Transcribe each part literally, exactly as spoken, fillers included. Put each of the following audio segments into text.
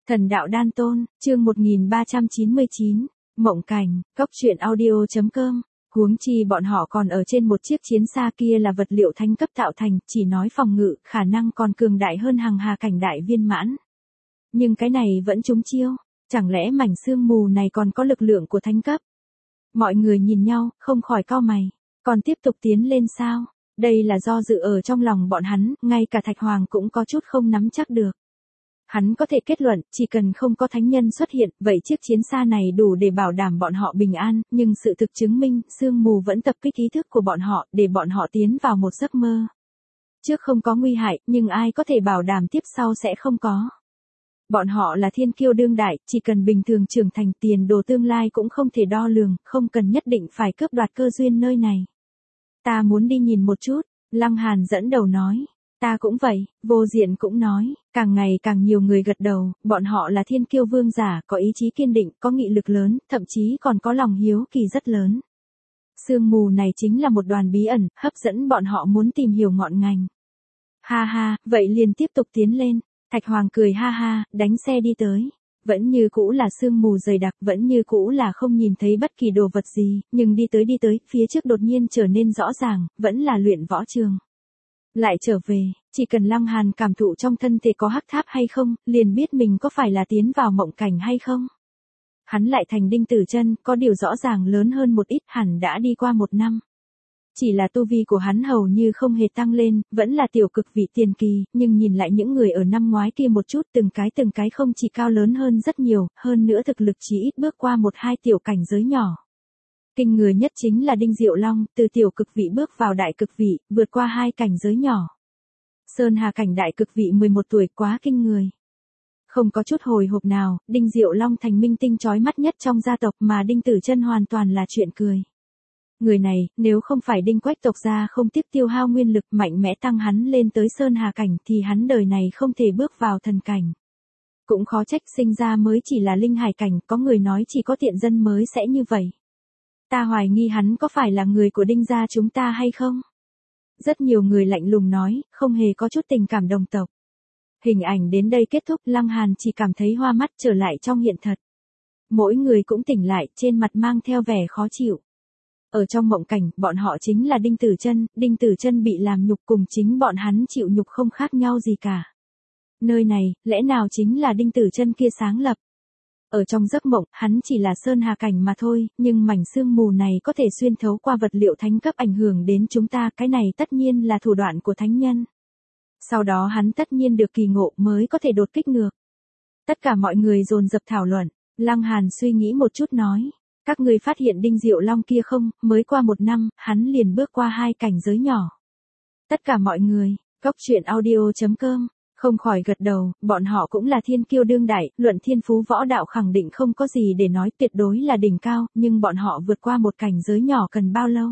Thần đạo đan tôn, chương một nghìn ba trăm chín mươi chín, Mộng Cảnh, Cốc truyện audio chấm com. Huống chi bọn họ còn ở trên một chiếc chiến xa kia là vật liệu thánh cấp tạo thành, chỉ nói phòng ngự, khả năng còn cường đại hơn hằng hà cảnh đại viên mãn. Nhưng cái này vẫn trúng chiêu, chẳng lẽ mảnh sương mù này còn có lực lượng của thánh cấp? Mọi người nhìn nhau, không khỏi cau mày, còn tiếp tục tiến lên sao? Đây là do dự ở trong lòng bọn hắn, ngay cả Thạch Hoàng cũng có chút không nắm chắc được. Hắn có thể kết luận, chỉ cần không có thánh nhân xuất hiện, vậy chiếc chiến xa này đủ để bảo đảm bọn họ bình an, nhưng sự thực chứng minh, sương mù vẫn tập kích ý thức của bọn họ, để bọn họ tiến vào một giấc mơ. Trước không có nguy hại, nhưng ai có thể bảo đảm tiếp sau sẽ không có. Bọn họ là thiên kiêu đương đại, chỉ cần bình thường trưởng thành, tiền đồ tương lai cũng không thể đo lường, không cần nhất định phải cướp đoạt cơ duyên nơi này. Ta muốn đi nhìn một chút, Lăng Hàn dẫn đầu nói. Ta cũng vậy, Vô Diện cũng nói, càng ngày càng nhiều người gật đầu, bọn họ là thiên kiêu vương giả, có ý chí kiên định, có nghị lực lớn, thậm chí còn có lòng hiếu kỳ rất lớn. Sương mù này chính là một đoàn bí ẩn, hấp dẫn bọn họ muốn tìm hiểu ngọn ngành. Ha ha, vậy liền tiếp tục tiến lên. Thạch Hoàng cười ha ha, đánh xe đi tới. Vẫn như cũ là sương mù dày đặc, vẫn như cũ là không nhìn thấy bất kỳ đồ vật gì, nhưng đi tới đi tới, phía trước đột nhiên trở nên rõ ràng, vẫn là luyện võ trường. Lại trở về, chỉ cần Lăng Hàn cảm thụ trong thân thể có hắc tháp hay không, liền biết mình có phải là tiến vào mộng cảnh hay không. Hắn lại thành Đinh Tử Chân, có điều rõ ràng lớn hơn một ít, hẳn đã đi qua một năm. Chỉ là tu vi của hắn hầu như không hề tăng lên, vẫn là tiểu cực vị tiền kỳ, nhưng nhìn lại những người ở năm ngoái kia một chút, từng cái từng cái không chỉ cao lớn hơn rất nhiều, hơn nữa thực lực chỉ ít bước qua một hai tiểu cảnh giới nhỏ. Kinh người nhất chính là Đinh Diệu Long, từ tiểu cực vị bước vào đại cực vị, vượt qua hai cảnh giới nhỏ. Sơn Hà cảnh đại cực vị mười một tuổi, quá kinh người. Không có chút hồi hộp nào, Đinh Diệu Long thành minh tinh chói mắt nhất trong gia tộc, mà Đinh Tử Chân hoàn toàn là chuyện cười. Người này, nếu không phải Đinh Quách tộc gia không tiếc tiêu hao nguyên lực mạnh mẽ tăng hắn lên tới Sơn Hà cảnh thì hắn đời này không thể bước vào thần cảnh. Cũng khó trách sinh ra mới chỉ là linh hải cảnh, có người nói chỉ có tiện dân mới sẽ như vậy. Ta hoài nghi hắn có phải là người của Đinh gia chúng ta hay không? Rất nhiều người lạnh lùng nói, không hề có chút tình cảm đồng tộc. Hình ảnh đến đây kết thúc, Lăng Hàn chỉ cảm thấy hoa mắt trở lại trong hiện thật. Mỗi người cũng tỉnh lại, trên mặt mang theo vẻ khó chịu. Ở trong mộng cảnh, bọn họ chính là Đinh Tử Chân, Đinh Tử Chân bị làm nhục cùng chính bọn hắn chịu nhục không khác nhau gì cả. Nơi này, lẽ nào chính là Đinh Tử Chân kia sáng lập? Ở trong giấc mộng, hắn chỉ là Sơn Hà cảnh mà thôi, nhưng mảnh sương mù này có thể xuyên thấu qua vật liệu thánh cấp ảnh hưởng đến chúng ta, cái này tất nhiên là thủ đoạn của thánh nhân. Sau đó hắn tất nhiên được kỳ ngộ mới có thể đột kích ngược. Tất cả mọi người dồn dập thảo luận, Lăng Hàn suy nghĩ một chút nói, các người phát hiện Đinh Diệu Long kia không, mới qua một năm, hắn liền bước qua hai cảnh giới nhỏ. Tất cả mọi người, Cốc truyện audio chấm com. Không khỏi gật đầu, bọn họ cũng là thiên kiêu đương đại, luận thiên phú võ đạo khẳng định không có gì để nói, tuyệt đối là đỉnh cao, nhưng bọn họ vượt qua một cảnh giới nhỏ cần bao lâu?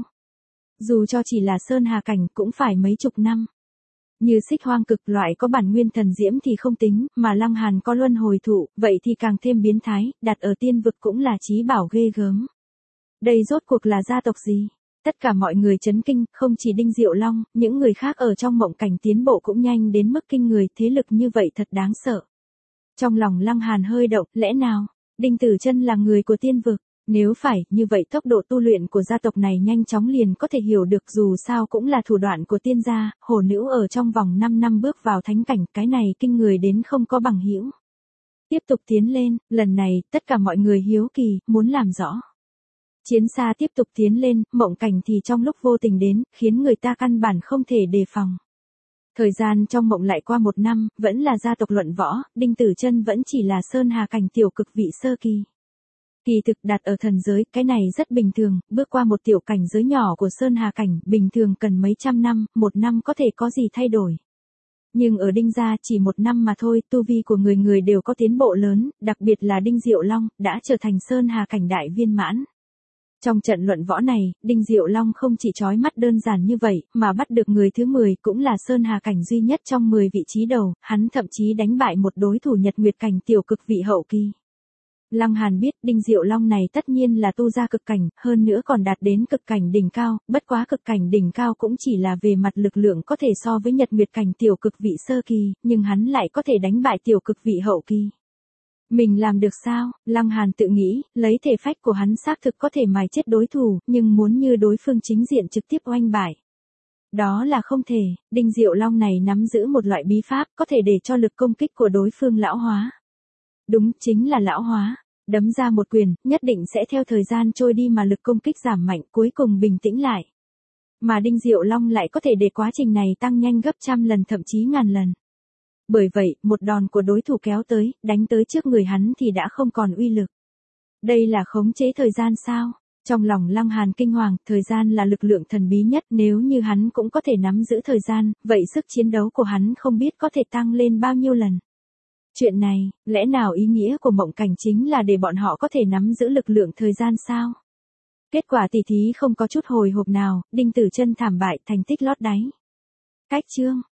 Dù cho chỉ là Sơn Hà cảnh cũng phải mấy chục năm. Như Xích Hoang cực loại có bản nguyên thần diễm thì không tính, mà Lăng Hàn có luân hồi thụ, vậy thì càng thêm biến thái, đặt ở tiên vực cũng là chí bảo ghê gớm. Đây rốt cuộc là gia tộc gì? Tất cả mọi người chấn kinh, không chỉ Đinh Diệu Long, những người khác ở trong mộng cảnh tiến bộ cũng nhanh đến mức kinh người, thế lực như vậy thật đáng sợ. Trong lòng Lăng Hàn hơi động, lẽ nào, Đinh Tử Chân là người của tiên vực? Nếu phải, như vậy tốc độ tu luyện của gia tộc này nhanh chóng liền có thể hiểu được, dù sao cũng là thủ đoạn của tiên gia, hổ nữ ở trong vòng năm năm bước vào thánh cảnh, cái này kinh người đến không có bằng hữu. Tiếp tục tiến lên, lần này, tất cả mọi người hiếu kỳ, muốn làm rõ. Chiến xa tiếp tục tiến lên, mộng cảnh thì trong lúc vô tình đến, khiến người ta căn bản không thể đề phòng. Thời gian trong mộng lại qua một năm, vẫn là gia tộc luận võ, Đinh Tử Chân vẫn chỉ là Sơn Hà cảnh tiểu cực vị sơ kỳ. Kỳ thực đặt ở thần giới, cái này rất bình thường, bước qua một tiểu cảnh giới nhỏ của Sơn Hà cảnh, bình thường cần mấy trăm năm, một năm có thể có gì thay đổi. Nhưng ở Đinh gia chỉ một năm mà thôi, tu vi của người người đều có tiến bộ lớn, đặc biệt là Đinh Diệu Long, đã trở thành Sơn Hà cảnh đại viên mãn. Trong trận luận võ này, Đinh Diệu Long không chỉ chói mắt đơn giản như vậy, mà bắt được người thứ mười, cũng là Sơn Hà cảnh duy nhất trong mười vị trí đầu, hắn thậm chí đánh bại một đối thủ Nhật Nguyệt cảnh tiểu cực vị hậu kỳ. Lăng Hàn biết Đinh Diệu Long này tất nhiên là tu ra cực cảnh, hơn nữa còn đạt đến cực cảnh đỉnh cao, bất quá cực cảnh đỉnh cao cũng chỉ là về mặt lực lượng có thể so với Nhật Nguyệt cảnh tiểu cực vị sơ kỳ, nhưng hắn lại có thể đánh bại tiểu cực vị hậu kỳ. Mình làm được sao? Lăng Hàn tự nghĩ, lấy thể phách của hắn xác thực có thể mài chết đối thủ, nhưng muốn như đối phương chính diện trực tiếp oanh bại. Đó là không thể, Đinh Diệu Long này nắm giữ một loại bí pháp có thể để cho lực công kích của đối phương lão hóa. Đúng, chính là lão hóa. Đấm ra một quyền, nhất định sẽ theo thời gian trôi đi mà lực công kích giảm mạnh cuối cùng bình tĩnh lại. Mà Đinh Diệu Long lại có thể để quá trình này tăng nhanh gấp trăm lần thậm chí ngàn lần. Bởi vậy, một đòn của đối thủ kéo tới, đánh tới trước người hắn thì đã không còn uy lực. Đây là khống chế thời gian sao? Trong lòng Lăng Hàn kinh hoàng, thời gian là lực lượng thần bí nhất, nếu như hắn cũng có thể nắm giữ thời gian, vậy sức chiến đấu của hắn không biết có thể tăng lên bao nhiêu lần. Chuyện này, lẽ nào ý nghĩa của mộng cảnh chính là để bọn họ có thể nắm giữ lực lượng thời gian sao? Kết quả tỉ thí không có chút hồi hộp nào, Đinh Tử Chân thảm bại thành tích lót đáy. Cách chương